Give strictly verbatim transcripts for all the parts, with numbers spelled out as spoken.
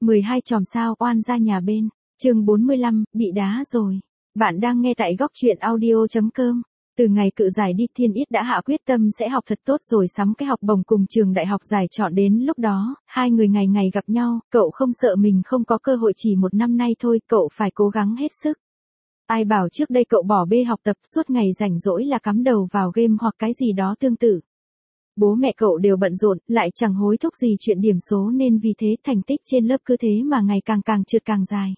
mười hai chòm sao oan ra nhà bên. Chương bốn mươi lăm, bị đá rồi. Bạn đang nghe tại góc truyện audio chấm com. Từ ngày cự giải đi, Thiên Ít đã hạ quyết tâm sẽ học thật tốt rồi sắm cái học bổng cùng trường đại học giải chọn. Đến lúc đó, hai người ngày ngày gặp nhau, cậu không sợ mình không có cơ hội. Chỉ một năm nay thôi, cậu phải cố gắng hết sức. Ai bảo trước đây cậu bỏ bê học tập, suốt ngày rảnh rỗi là cắm đầu vào game hoặc cái gì đó tương tự. Bố mẹ cậu đều bận rộn, lại chẳng hối thúc gì chuyện điểm số, nên vì thế thành tích trên lớp cứ thế mà ngày càng càng trượt càng dài.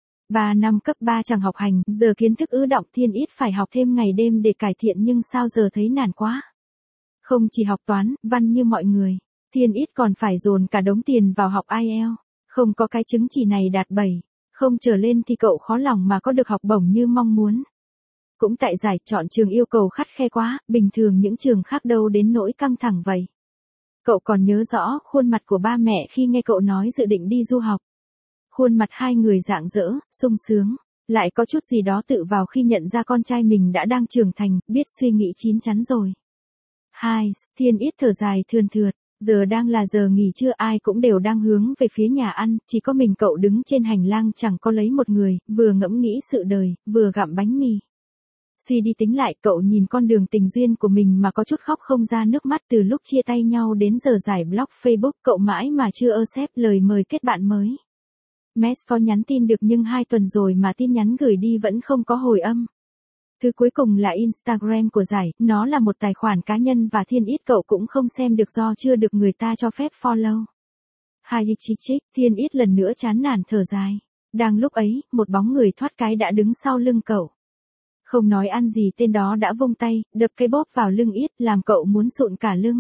Ba năm cấp ba chẳng học hành, giờ kiến thức ứ đọng. Thiên Ít phải học thêm ngày đêm để cải thiện, nhưng sao giờ thấy nản quá. Không chỉ học toán, văn như mọi người, Thiên Ít còn phải dồn cả đống tiền vào học ai eo. Không có cái chứng chỉ này đạt bảy, không trở lên thì cậu khó lòng mà có được học bổng như mong muốn. Cũng tại giải chọn trường yêu cầu khắt khe quá, bình thường những trường khác đâu đến nỗi căng thẳng vậy. Cậu còn nhớ rõ khuôn mặt của ba mẹ khi nghe cậu nói dự định đi du học. Khuôn mặt hai người rạng rỡ, sung sướng, lại có chút gì đó tự vào khi nhận ra con trai mình đã đang trưởng thành, biết suy nghĩ chín chắn rồi. Hai, Thiên Ít thở dài thườn thượt, giờ đang là giờ nghỉ trưa, ai cũng đều đang hướng về phía nhà ăn, chỉ có mình cậu đứng trên hành lang chẳng có lấy một người, vừa ngẫm nghĩ sự đời, vừa gặm bánh mì. Suy đi tính lại, cậu nhìn con đường tình duyên của mình mà có chút khóc không ra nước mắt. Từ lúc chia tay nhau đến giờ giải blog Facebook, cậu mãi mà chưa accept lời mời kết bạn mới. Mess có nhắn tin được nhưng hai tuần rồi mà tin nhắn gửi đi vẫn không có hồi âm. Thứ cuối cùng là Instagram của giải, nó là một tài khoản cá nhân và Thiên Ít cậu cũng không xem được do chưa được người ta cho phép follow. Hai chi chích, Thiên Ít lần nữa chán nản thở dài. Đang lúc ấy, một bóng người thoát cái đã đứng sau lưng cậu. Không nói ăn gì, tên đó đã vung tay, đập cái bóp vào lưng Ít, làm cậu muốn sụn cả lưng.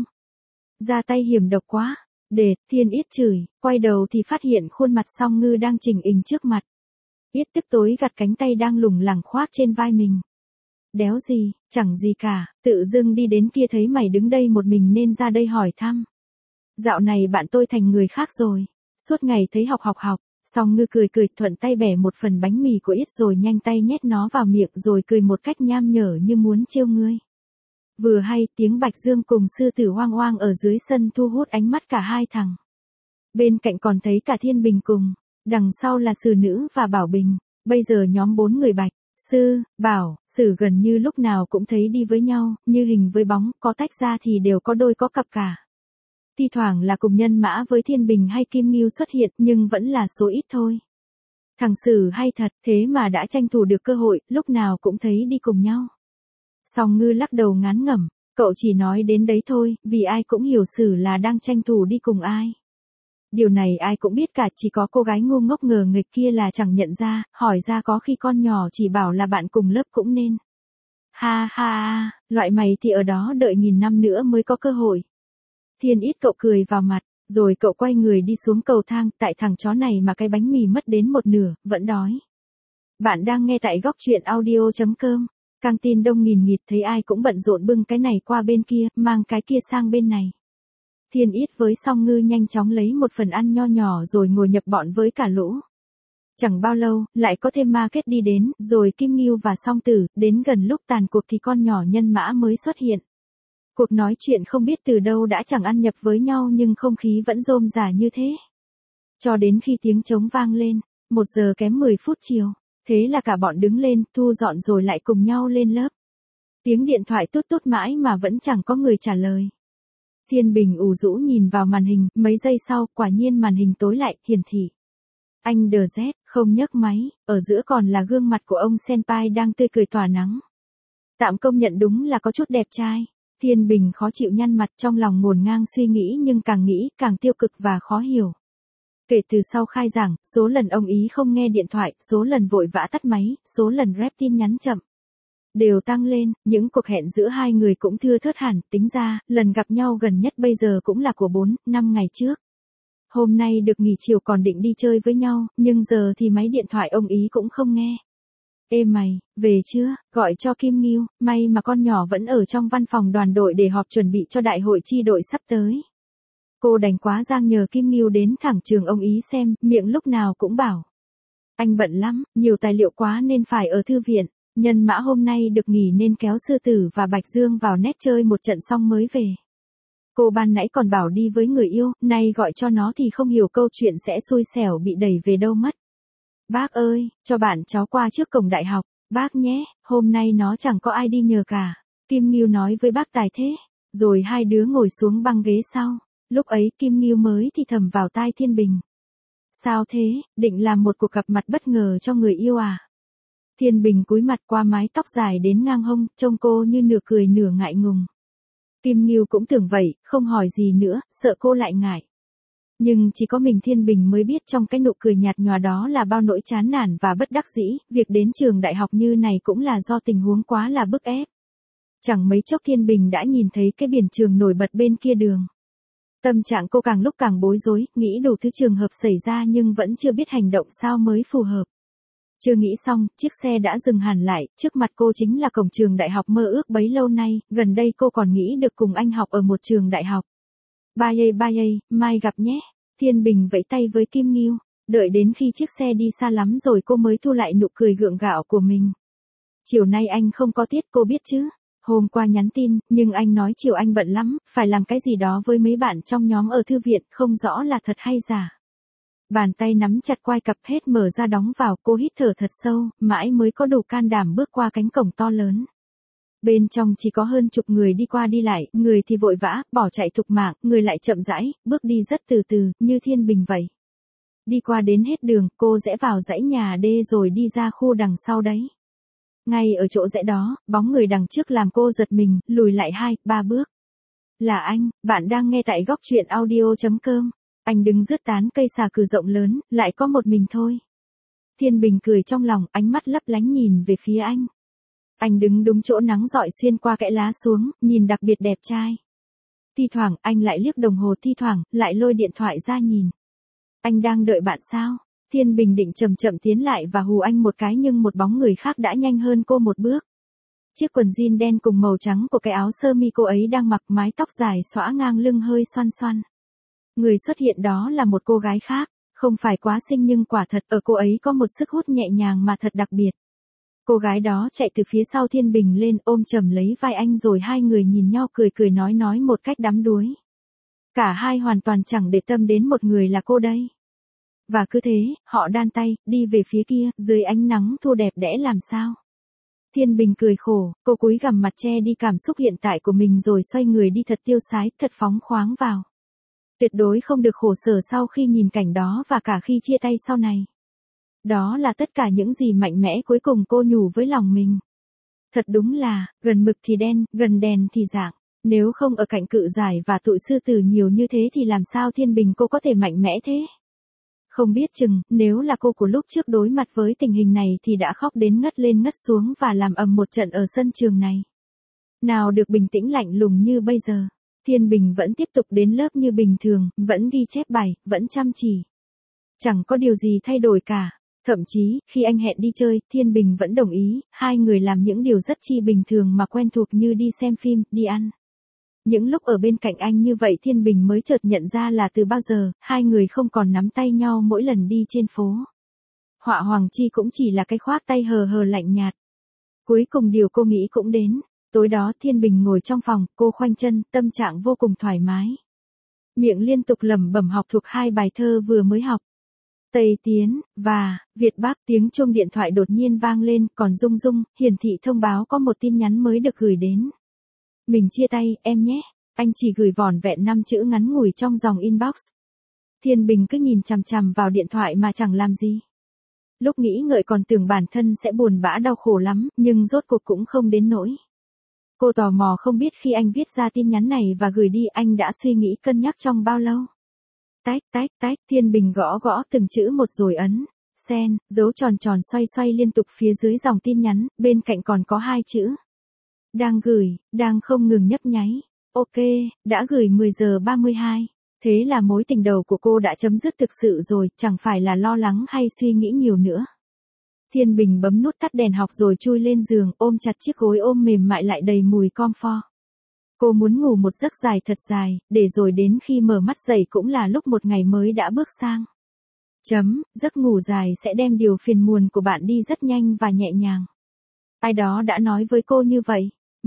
Ra tay hiểm độc quá. Để, Thiên Ít chửi, quay đầu thì phát hiện khuôn mặt Song Ngư đang chỉnh hình trước mặt. Ít tức tối gặt cánh tay đang lủng lẳng khoác trên vai mình. Đéo gì, chẳng gì cả, tự dưng đi đến kia thấy mày đứng đây một mình nên ra đây hỏi thăm. Dạo này bạn tôi thành người khác rồi, suốt ngày thấy học học học. Song Ngư cười cười thuận tay bẻ một phần bánh mì của Ít rồi nhanh tay nhét nó vào miệng rồi cười một cách nham nhở như muốn trêu ngươi. Vừa hay tiếng Bạch Dương cùng sư tử hoang hoang ở dưới sân thu hút ánh mắt cả hai thằng. Bên cạnh còn thấy cả Thiên Bình cùng, đằng sau là Sử Nữ và Bảo Bình. Bây giờ nhóm bốn người Bạch, Sư, Bảo, Sử gần như lúc nào cũng thấy đi với nhau, như hình với bóng, có tách ra thì đều có đôi có cặp cả. Thi thoảng là cùng nhân mã với Thiên Bình hay Kim Ngưu xuất hiện, nhưng vẫn là số ít thôi. Thằng Sử hay thật, thế mà đã tranh thủ được cơ hội, lúc nào cũng thấy đi cùng nhau. Song Ngư lắc đầu ngán ngẩm, cậu chỉ nói đến đấy thôi, vì ai cũng hiểu Sử là đang tranh thủ đi cùng ai. Điều này ai cũng biết cả, chỉ có cô gái ngu ngốc ngờ nghịch kia là chẳng nhận ra, hỏi ra có khi con nhỏ chỉ bảo là bạn cùng lớp cũng nên. Ha ha ha, loại mày thì ở đó đợi nghìn năm nữa mới có cơ hội. Thiên Ít cậu cười vào mặt, rồi cậu quay người đi xuống cầu thang, tại thằng chó này mà cái bánh mì mất đến một nửa, vẫn đói. Bạn đang nghe tại góc truyện audio chấm com. Căng tin đông nghìn nghịt, thấy ai cũng bận rộn bưng cái này qua bên kia, mang cái kia sang bên này. Thiên Ít với Song Ngư nhanh chóng lấy một phần ăn nho nhỏ rồi ngồi nhập bọn với cả lũ. Chẳng bao lâu, lại có thêm Market đi đến, rồi Kim Ngưu và Song Tử, đến gần lúc tàn cuộc thì con nhỏ Nhân Mã mới xuất hiện. Cuộc nói chuyện không biết từ đâu đã chẳng ăn nhập với nhau nhưng không khí vẫn rôm rả như thế. Cho đến khi tiếng trống vang lên, một giờ kém mười phút chiều. Thế là cả bọn đứng lên, thu dọn rồi lại cùng nhau lên lớp. Tiếng điện thoại tút tút mãi mà vẫn chẳng có người trả lời. Thiên Bình ủ rũ nhìn vào màn hình, mấy giây sau, quả nhiên màn hình tối lại, hiển thị. Anh đờ rét, không nhấc máy, ở giữa còn là gương mặt của ông Senpai đang tươi cười tỏa nắng. Tạm công nhận đúng là có chút đẹp trai. Thiên Bình khó chịu nhăn mặt, trong lòng ngổn ngang suy nghĩ nhưng càng nghĩ, càng tiêu cực và khó hiểu. Kể từ sau khai giảng, số lần ông ý không nghe điện thoại, số lần vội vã tắt máy, số lần rep tin nhắn chậm đều tăng lên, những cuộc hẹn giữa hai người cũng thưa thớt hẳn, tính ra, lần gặp nhau gần nhất bây giờ cũng là của bốn, năm ngày trước. Hôm nay được nghỉ chiều còn định đi chơi với nhau, nhưng giờ thì máy điện thoại ông ý cũng không nghe. Ê mày, về chưa, gọi cho Kim Ngưu, may mà con nhỏ vẫn ở trong văn phòng đoàn đội để họp chuẩn bị cho đại hội chi đội sắp tới. Cô đành quá giang nhờ Kim Ngưu đến thẳng trường ông ý xem, miệng lúc nào cũng bảo. Anh bận lắm, nhiều tài liệu quá nên phải ở thư viện, Nhân Mã hôm nay được nghỉ nên kéo Sư Tử và Bạch Dương vào net chơi một trận xong mới về. Cô ban nãy còn bảo đi với người yêu, nay gọi cho nó thì không hiểu câu chuyện sẽ xui xẻo bị đẩy về đâu mất. Bác ơi, cho bạn cháu qua trước cổng đại học, bác nhé, hôm nay nó chẳng có ai đi nhờ cả. Kim Ngưu nói với bác tài thế, rồi hai đứa ngồi xuống băng ghế sau. Lúc ấy Kim Ngưu mới thì thầm vào tai Thiên Bình. Sao thế, định làm một cuộc gặp mặt bất ngờ cho người yêu à? Thiên Bình cúi mặt qua mái tóc dài đến ngang hông, trông cô như nửa cười nửa ngại ngùng. Kim Ngưu cũng tưởng vậy, không hỏi gì nữa, sợ cô lại ngại. Nhưng chỉ có mình Thiên Bình mới biết trong cái nụ cười nhạt nhòa đó là bao nỗi chán nản và bất đắc dĩ, việc đến trường đại học như này cũng là do tình huống quá là bức ép. Chẳng mấy chốc Thiên Bình đã nhìn thấy cái biển trường nổi bật bên kia đường. Tâm trạng cô càng lúc càng bối rối, nghĩ đủ thứ trường hợp xảy ra nhưng vẫn chưa biết hành động sao mới phù hợp. Chưa nghĩ xong, chiếc xe đã dừng hẳn lại, trước mặt cô chính là cổng trường đại học mơ ước bấy lâu nay, gần đây cô còn nghĩ được cùng anh học ở một trường đại học. Bye ơi bye ơi, mai gặp nhé. Thiên Bình vẫy tay với Kim Ngưu, đợi đến khi chiếc xe đi xa lắm rồi cô mới thu lại nụ cười gượng gạo của mình. Chiều nay anh không có tiết cô biết chứ. Hôm qua nhắn tin, nhưng anh nói chiều anh bận lắm, phải làm cái gì đó với mấy bạn trong nhóm ở thư viện, không rõ là thật hay giả. Bàn tay nắm chặt quai cặp hết mở ra đóng vào, cô hít thở thật sâu, mãi mới có đủ can đảm bước qua cánh cổng to lớn. Bên trong chỉ có hơn chục người đi qua đi lại, người thì vội vã, bỏ chạy thục mạng, người lại chậm rãi, bước đi rất từ từ, như Thiên Bình vậy. Đi qua đến hết đường, cô rẽ vào dãy nhà D rồi đi ra khu đằng sau đấy. Ngay ở chỗ rẽ đó, bóng người đằng trước làm cô giật mình, lùi lại hai, ba bước. Là anh, bạn đang nghe tại góc truyện audio chấm com. Anh đứng rước tán cây xà cừ rộng lớn, lại có một mình thôi. Thiên Bình cười trong lòng, ánh mắt lấp lánh nhìn về phía anh. Anh đứng đúng chỗ nắng rọi xuyên qua kẽ lá xuống, nhìn đặc biệt đẹp trai. Thi thoảng anh lại liếc đồng hồ, thi thoảng lại lôi điện thoại ra nhìn. Anh đang đợi bạn sao? Thiên Bình định chậm chậm tiến lại và hù anh một cái nhưng một bóng người khác đã nhanh hơn cô một bước. Chiếc quần jean đen cùng màu trắng của cái áo sơ mi cô ấy đang mặc, mái tóc dài xõa ngang lưng hơi xoăn xoăn. Người xuất hiện đó là một cô gái khác, không phải quá xinh nhưng quả thật ở cô ấy có một sức hút nhẹ nhàng mà thật đặc biệt. Cô gái đó chạy từ phía sau Thiên Bình lên ôm chầm lấy vai anh rồi hai người nhìn nhau cười cười nói nói một cách đắm đuối. Cả hai hoàn toàn chẳng để tâm đến một người là cô đây. Và cứ thế, họ đan tay, đi về phía kia, dưới ánh nắng thu đẹp đẽ làm sao. Thiên Bình cười khổ, cô cúi gằm mặt che đi cảm xúc hiện tại của mình rồi xoay người đi thật tiêu sái, thật phóng khoáng vào. Tuyệt đối không được khổ sở sau khi nhìn cảnh đó và cả khi chia tay sau này. Đó là tất cả những gì mạnh mẽ cuối cùng cô nhủ với lòng mình. Thật đúng là, gần mực thì đen, gần đèn thì rạng. Nếu không ở cạnh cự giải và tụi sư tử nhiều như thế thì làm sao Thiên Bình cô có thể mạnh mẽ thế? Không biết chừng, nếu là cô của lúc trước đối mặt với tình hình này thì đã khóc đến ngất lên ngất xuống và làm ầm một trận ở sân trường này. Nào được bình tĩnh lạnh lùng như bây giờ. Thiên Bình vẫn tiếp tục đến lớp như bình thường, vẫn ghi chép bài, vẫn chăm chỉ. Chẳng có điều gì thay đổi cả. Thậm chí, khi anh hẹn đi chơi, Thiên Bình vẫn đồng ý, hai người làm những điều rất chi bình thường mà quen thuộc như đi xem phim, đi ăn. Những lúc ở bên cạnh anh như vậy Thiên Bình mới chợt nhận ra là từ bao giờ, hai người không còn nắm tay nhau mỗi lần đi trên phố. Họa Hoàng Chi cũng chỉ là cái khoác tay hờ hờ lạnh nhạt. Cuối cùng điều cô nghĩ cũng đến. Tối đó Thiên Bình ngồi trong phòng, cô khoanh chân, tâm trạng vô cùng thoải mái. Miệng liên tục lẩm bẩm học thuộc hai bài thơ vừa mới học. Tây Tiến, và, Việt Bắc. Tiếng chuông điện thoại đột nhiên vang lên, còn rung rung, hiển thị thông báo có một tin nhắn mới được gửi đến. Mình chia tay, em nhé. Anh chỉ gửi vỏn vẹn năm chữ ngắn ngủi trong dòng inbox. Thiên Bình cứ nhìn chằm chằm vào điện thoại mà chẳng làm gì. Lúc nghĩ ngợi còn tưởng bản thân sẽ buồn bã đau khổ lắm, nhưng rốt cuộc cũng không đến nỗi. Cô tò mò không biết khi anh viết ra tin nhắn này và gửi đi anh đã suy nghĩ cân nhắc trong bao lâu. Tách tách tách, Thiên Bình gõ gõ từng chữ một rồi ấn, sen, dấu tròn tròn xoay xoay liên tục phía dưới dòng tin nhắn, bên cạnh còn có hai chữ. Đang gửi, đang không ngừng nhấp nháy. Ok, đã gửi mười giờ ba mươi hai. Thế là mối tình đầu của cô đã chấm dứt thực sự rồi, chẳng phải là lo lắng hay suy nghĩ nhiều nữa. Thiên Bình bấm nút tắt đèn học rồi chui lên giường, ôm chặt chiếc gối ôm mềm mại lại đầy mùi comfort. Cô muốn ngủ một giấc dài thật dài, để rồi đến khi mở mắt dậy cũng là lúc một ngày mới đã bước sang. Chấm, giấc ngủ dài sẽ đem điều phiền muộn của bạn đi rất nhanh và nhẹ nhàng. Ai đó đã nói với cô như vậy.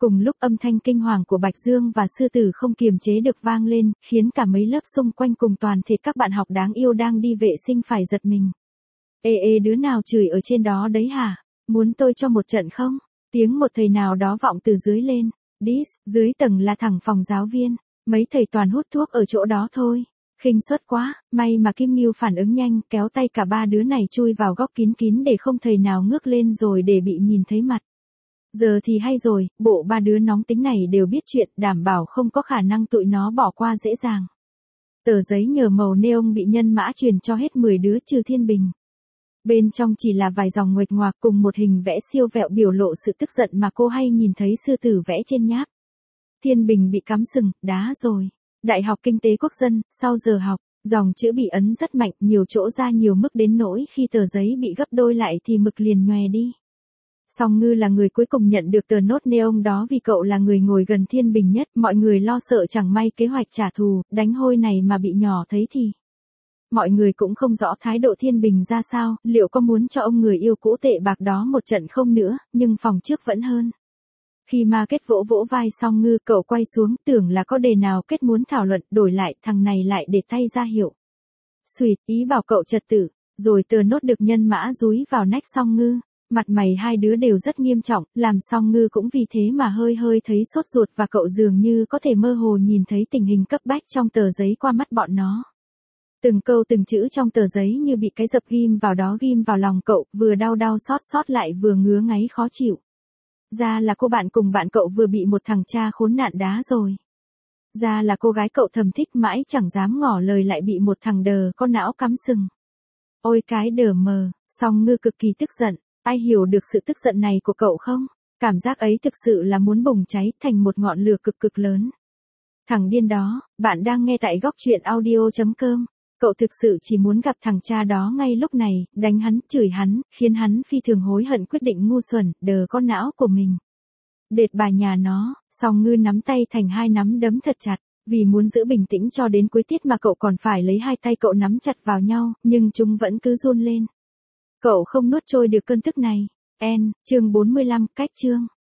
Cùng lúc âm thanh kinh hoàng của Bạch Dương và sư tử không kiềm chế được vang lên, khiến cả mấy lớp xung quanh cùng toàn thể các bạn học đáng yêu đang đi vệ sinh phải giật mình. Ê ê đứa nào chửi ở trên đó đấy hả? Muốn tôi cho một trận không? Tiếng một thầy nào đó vọng từ dưới lên. Dis, dưới tầng là thẳng phòng giáo viên. Mấy thầy toàn hút thuốc ở chỗ đó thôi. Khinh suất quá, may mà Kim Ngưu phản ứng nhanh, kéo tay cả ba đứa này chui vào góc kín kín để không thầy nào ngước lên rồi để bị nhìn thấy mặt. Giờ thì hay rồi, bộ ba đứa nóng tính này đều biết chuyện, đảm bảo không có khả năng tụi nó bỏ qua dễ dàng. Tờ giấy nhờ màu neon bị nhân mã truyền cho hết mười đứa trừ Thiên Bình. Bên trong chỉ là vài dòng nguệch ngoạc cùng một hình vẽ siêu vẹo biểu lộ sự tức giận mà cô hay nhìn thấy sư tử vẽ trên nháp. Thiên Bình bị cắm sừng, đá rồi. Đại học Kinh tế Quốc dân, sau giờ học, dòng chữ bị ấn rất mạnh, nhiều chỗ ra nhiều mức đến nỗi khi tờ giấy bị gấp đôi lại thì mực liền nhòe đi. Song Ngư là người cuối cùng nhận được tờ nốt neon đó vì cậu là người ngồi gần Thiên Bình nhất, mọi người lo sợ chẳng may kế hoạch trả thù, đánh hôi này mà bị nhỏ thấy thì. Mọi người cũng không rõ thái độ Thiên Bình ra sao, liệu có muốn cho ông người yêu cũ tệ bạc đó một trận không nữa, nhưng phòng trước vẫn hơn. Khi ma kết vỗ vỗ vai Song Ngư, cậu quay xuống, tưởng là có đề nào kết muốn thảo luận, đổi lại, thằng này lại để tay ra hiệu. Xùyt, ý bảo cậu trật tự, rồi tờ nốt được nhân mã dúi vào nách Song Ngư. Mặt mày hai đứa đều rất nghiêm trọng, làm Song Ngư cũng vì thế mà hơi hơi thấy sốt ruột và cậu dường như có thể mơ hồ nhìn thấy tình hình cấp bách trong tờ giấy qua mắt bọn nó. Từng câu từng chữ trong tờ giấy như bị cái dập ghim vào đó ghim vào lòng cậu, vừa đau đau xót xót lại vừa ngứa ngáy khó chịu. Ra là cô bạn cùng bạn cậu vừa bị một thằng cha khốn nạn đá rồi. Ra là cô gái cậu thầm thích mãi chẳng dám ngỏ lời lại bị một thằng đờ con não cắm sừng. Ôi cái đờ mờ, Song Ngư cực kỳ tức giận. Ai hiểu được sự tức giận này của cậu không? Cảm giác ấy thực sự là muốn bùng cháy thành một ngọn lửa cực cực lớn. Thằng điên đó, bạn đang nghe tại góc truyện audio chấm com. Cậu thực sự chỉ muốn gặp thằng cha đó ngay lúc này, đánh hắn, chửi hắn, khiến hắn phi thường hối hận quyết định ngu xuẩn, đờ con não của mình. Đệt bà nhà nó, Song Ngư nắm tay thành hai nắm đấm thật chặt, vì muốn giữ bình tĩnh cho đến cuối tiết mà cậu còn phải lấy hai tay cậu nắm chặt vào nhau, nhưng chúng vẫn cứ run lên. Cậu không nuốt trôi được cơn tức này. N, chương bốn mươi lăm, cách chương.